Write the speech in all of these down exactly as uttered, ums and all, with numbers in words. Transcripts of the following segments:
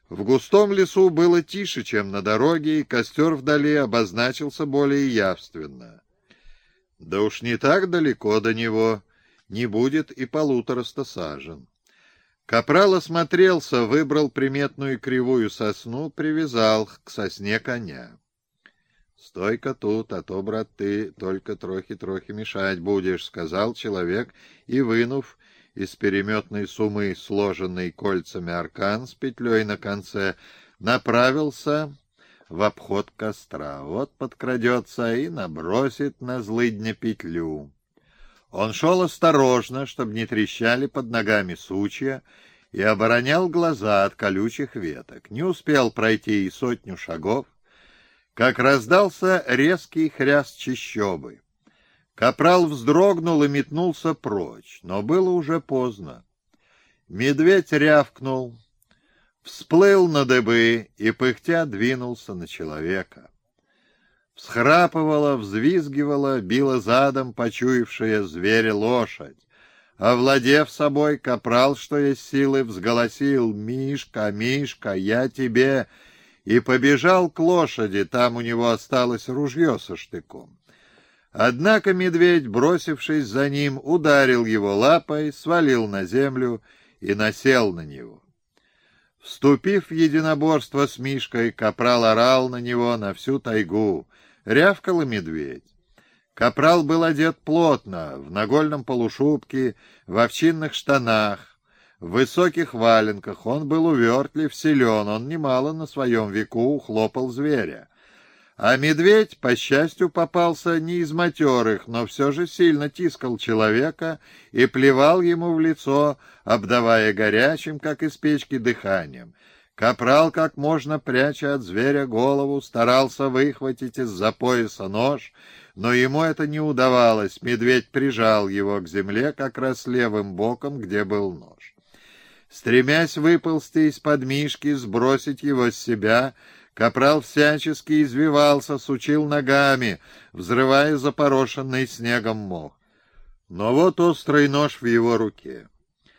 В густом лесу было тише, чем на дороге, и костер вдали обозначился более явственно. Да уж не так далеко до него, не будет и полутораста сажен. Капрал осмотрелся, выбрал приметную кривую сосну, привязал к сосне коня. — Стой-ка тут, а то, брат, ты только трохи-трохи мешать будешь, — сказал человек, и, вынув из переметной сумы сложенный кольцами аркан с петлей на конце, направился в обход костра. Вот подкрадется и набросит на злыдня петлю. Он шел осторожно, чтобы не трещали под ногами сучья, и оборонял глаза от колючих веток. Не успел пройти и сотню шагов, как раздался резкий хряст чащобы. Капрал вздрогнул и метнулся прочь, но было уже поздно. Медведь рявкнул, всплыл на дыбы и, пыхтя, двинулся на человека. Всхрапывала, взвизгивала, била задом почуявшая зверя лошадь. Овладев собой, капрал, что есть силы, взголосил: «Мишка, Мишка, я тебе!» и побежал к лошади, там у него осталось ружье со штыком. Однако медведь, бросившись за ним, ударил его лапой, свалил на землю и насел на него. Вступив в единоборство с Мишкой, капрал орал на него на всю тайгу. Рявкал и медведь. Капрал был одет плотно, в нагольном полушубке, в овчинных штанах, в высоких валенках. Он был увертлив, силен, он немало на своем веку ухлопал зверя. А медведь, по счастью, попался не из матерых, но все же сильно тискал человека и плевал ему в лицо, обдавая горячим, как из печки, дыханием. Капрал, как можно пряча от зверя голову, старался выхватить из-за пояса нож, но ему это не удавалось. Медведь прижал его к земле как раз левым боком, где был нож. Стремясь выползти из-под Мишки, сбросить его с себя, капрал всячески извивался, сучил ногами, взрывая запорошенный снегом мох. Но вот острый нож в его руке.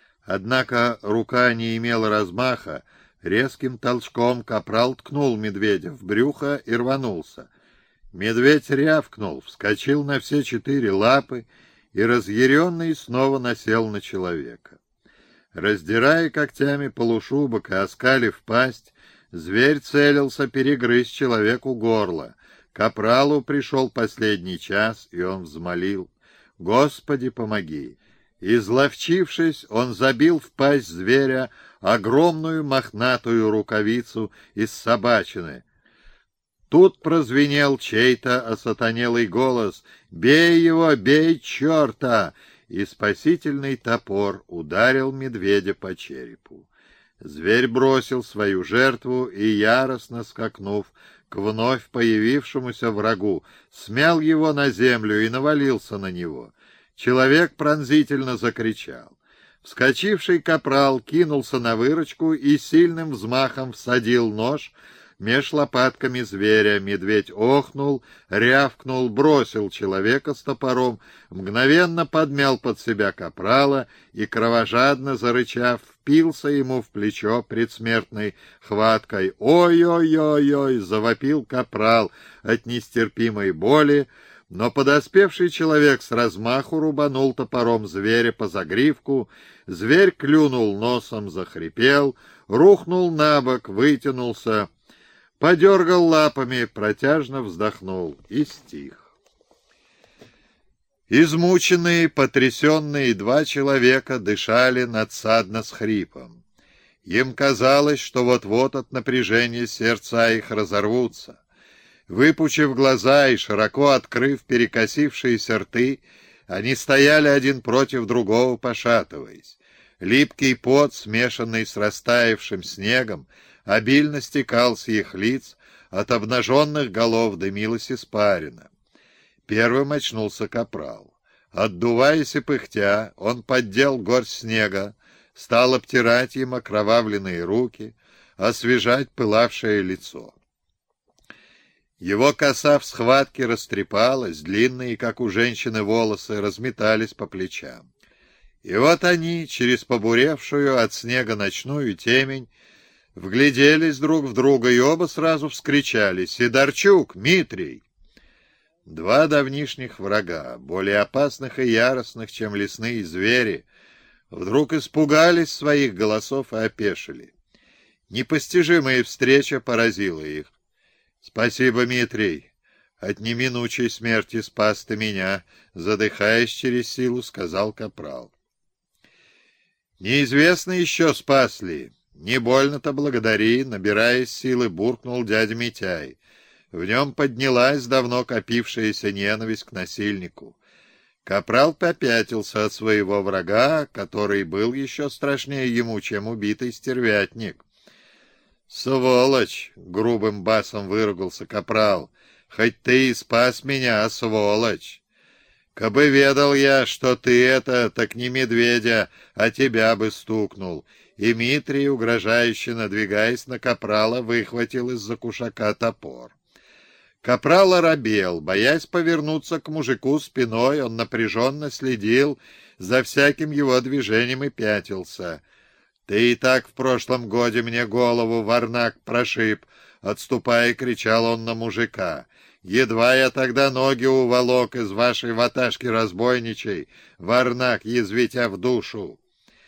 Однако рука не имела размаха. Резким толчком капрал ткнул медведя в брюхо и рванулся. Медведь рявкнул, вскочил на все четыре лапы и, разъяренный, снова насел на человека. Раздирая когтями полушубок и оскалив пасть, зверь целился перегрызть человеку горло. Капралу пришел последний час, и он взмолил: «Господи, помоги!» Изловчившись, он забил в пасть зверя огромную мохнатую рукавицу из собачины. Тут прозвенел чей-то осатанелый голос: «Бей его, бей черта!» И спасительный топор ударил медведя по черепу. Зверь бросил свою жертву и, яростно скакнув к вновь появившемуся врагу, смял его на землю и навалился на него. Человек пронзительно закричал. Вскочивший капрал кинулся на выручку и сильным взмахом всадил нож меж лопатками зверя. Медведь охнул, рявкнул, бросил человека с топором, мгновенно подмял под себя капрала и, кровожадно зарычав, впился ему в плечо предсмертной хваткой. «Ой-ой-ой-ой!» — завопил капрал от нестерпимой боли, но подоспевший человек с размаху рубанул топором зверя по загривку. Зверь клюнул носом, захрипел, рухнул на бок, вытянулся, подергал лапами, протяжно вздохнул и стих. Измученные, потрясенные два человека дышали надсадно с хрипом. Им казалось, что вот-вот от напряжения сердца их разорвутся. Выпучив глаза и широко открыв перекосившиеся рты, они стояли один против другого, пошатываясь. Липкий пот, смешанный с растаявшим снегом, обильно стекал с их лиц, от обнаженных голов дымилась испарина. Первым очнулся капрал. Отдуваясь и пыхтя, он поддел горсть снега, стал обтирать им окровавленные руки, освежать пылавшее лицо. Его коса в схватке растрепалась, длинные, как у женщины, волосы разметались по плечам. И вот они, через побуревшую от снега ночную темень, Вгляделись друг в друга и оба сразу вскричали: «Сидорчук! Митрий!» Два давнишних врага, более опасных и яростных, чем лесные звери, вдруг испугались своих голосов и опешили. Непостижимая встреча поразила их. «Спасибо, Митрий, от неминучей смерти спас ты меня», — задыхаясь через силу, сказал капрал. «Неизвестно еще, спас ли. Не больно-то благодари», — набираясь силы, буркнул дядя Митяй. В нем поднялась давно копившаяся ненависть к насильнику. Капрал попятился от своего врага, который был еще страшнее ему, чем убитый стервятник. «Сволочь!» — грубым басом выругался капрал. «Хоть ты и спас меня, а сволочь! Кабы ведал я, что ты это, так не медведя, а тебя бы стукнул». И Митрий, угрожающе надвигаясь на капрала, выхватил из-за кушака топор. Капрал оробел, боясь повернуться к мужику спиной, он напряженно следил за всяким его движением и пятился. «Ты и так в прошлом годе мне голову, варнак, прошиб!» — отступая, кричал он на мужика. «Едва я тогда ноги уволок из вашей ваташки разбойничей, варнак, язвитя в душу!»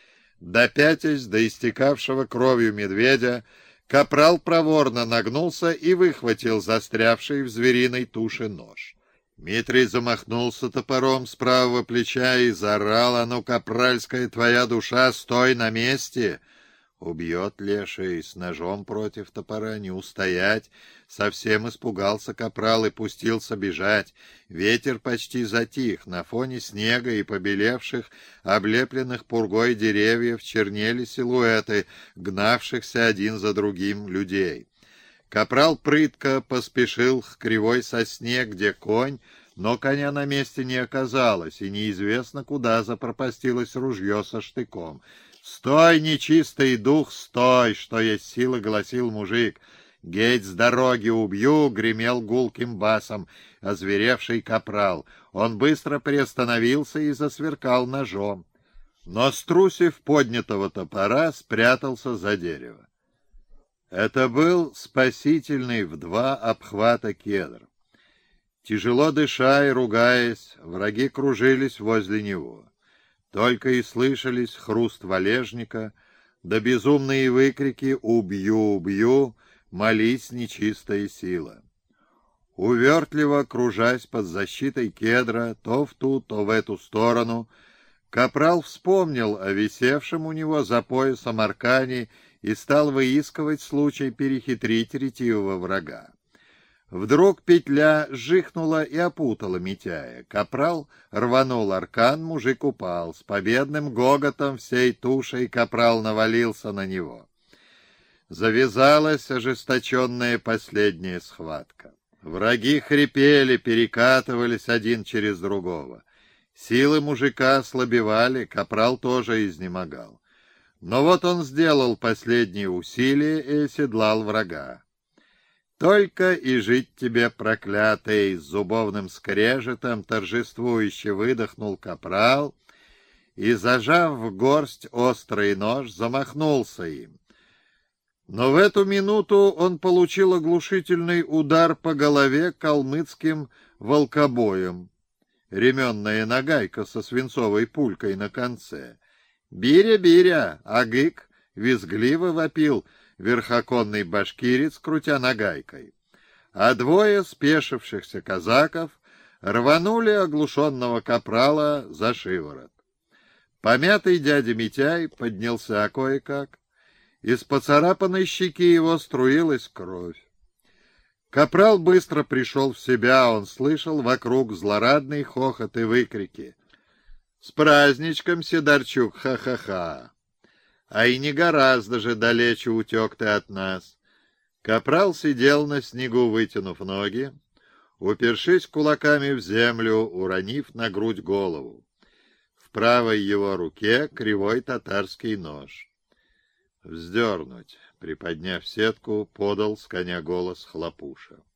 Допятясь до истекавшего кровью медведя, капрал проворно нагнулся и выхватил застрявший в звериной туше нож. Митрий замахнулся топором с правого плеча и заорал: «А ну, капральская твоя душа, стой на месте!» Убьет леший с ножом против топора, не устоять. Совсем испугался капрал и пустился бежать. Ветер почти затих. На фоне снега и побелевших, облепленных пургой деревьев чернели силуэты гнавшихся один за другим людей. Капрал прытко поспешил к кривой сосне, где конь, но коня на месте не оказалось, и неизвестно, куда запропастилось ружье со штыком. «Стой, нечистый дух, стой!» — что есть силы, гласил мужик. «Геть с дороги, убью!» — гремел гулким басом озверевший капрал. Он быстро приостановился и засверкал ножом, но, струсив поднятого топора, спрятался за дерево. Это был спасительный в два обхвата кедр. Тяжело дыша и ругаясь, враги кружились возле него. Только и слышались хруст валежника, да безумные выкрики «Убью, убью!» молись, нечистая сила. Увертливо кружась под защитой кедра, то в ту, то в эту сторону, капрал вспомнил о висевшем у него за поясом аркане и стал выискивать случай перехитрить ретивого врага. Вдруг петля сжихнула и опутала Митяя. Капрал рванул аркан, мужик упал. С победным гоготом всей тушей капрал навалился на него. Завязалась ожесточенная последняя схватка. Враги хрипели, перекатывались один через другого. Силы мужика ослабевали, капрал тоже изнемогал. Но вот он сделал последние усилия и оседлал врага. «Только и жить тебе, проклятый!» — с зубовным скрежетом торжествующе выдохнул капрал и, зажав в горсть острый нож, замахнулся им. Но в эту минуту он получил оглушительный удар по голове калмыцким волкобоем. Ременная нагайка со свинцовой пулькой на конце. «Биря, биря!» — агык визгливо вопил верхоконный башкирец, крутя нагайкой. А двое спешившихся казаков рванули оглушенного капрала за шиворот. Помятый дядя Митяй поднялся кое-как. Из поцарапанной щеки его струилась кровь. Капрал быстро пришел в себя, он слышал вокруг злорадный хохот и выкрики. «С праздничком, Сидорчук, ха-ха-ха! А и не гораздо же далече утек ты от нас». Капрал сидел на снегу, вытянув ноги, упершись кулаками в землю, уронив на грудь голову. В правой его руке кривой татарский нож. «Вздернуть», — приподняв сетку, подал с коня голос Хлопуша.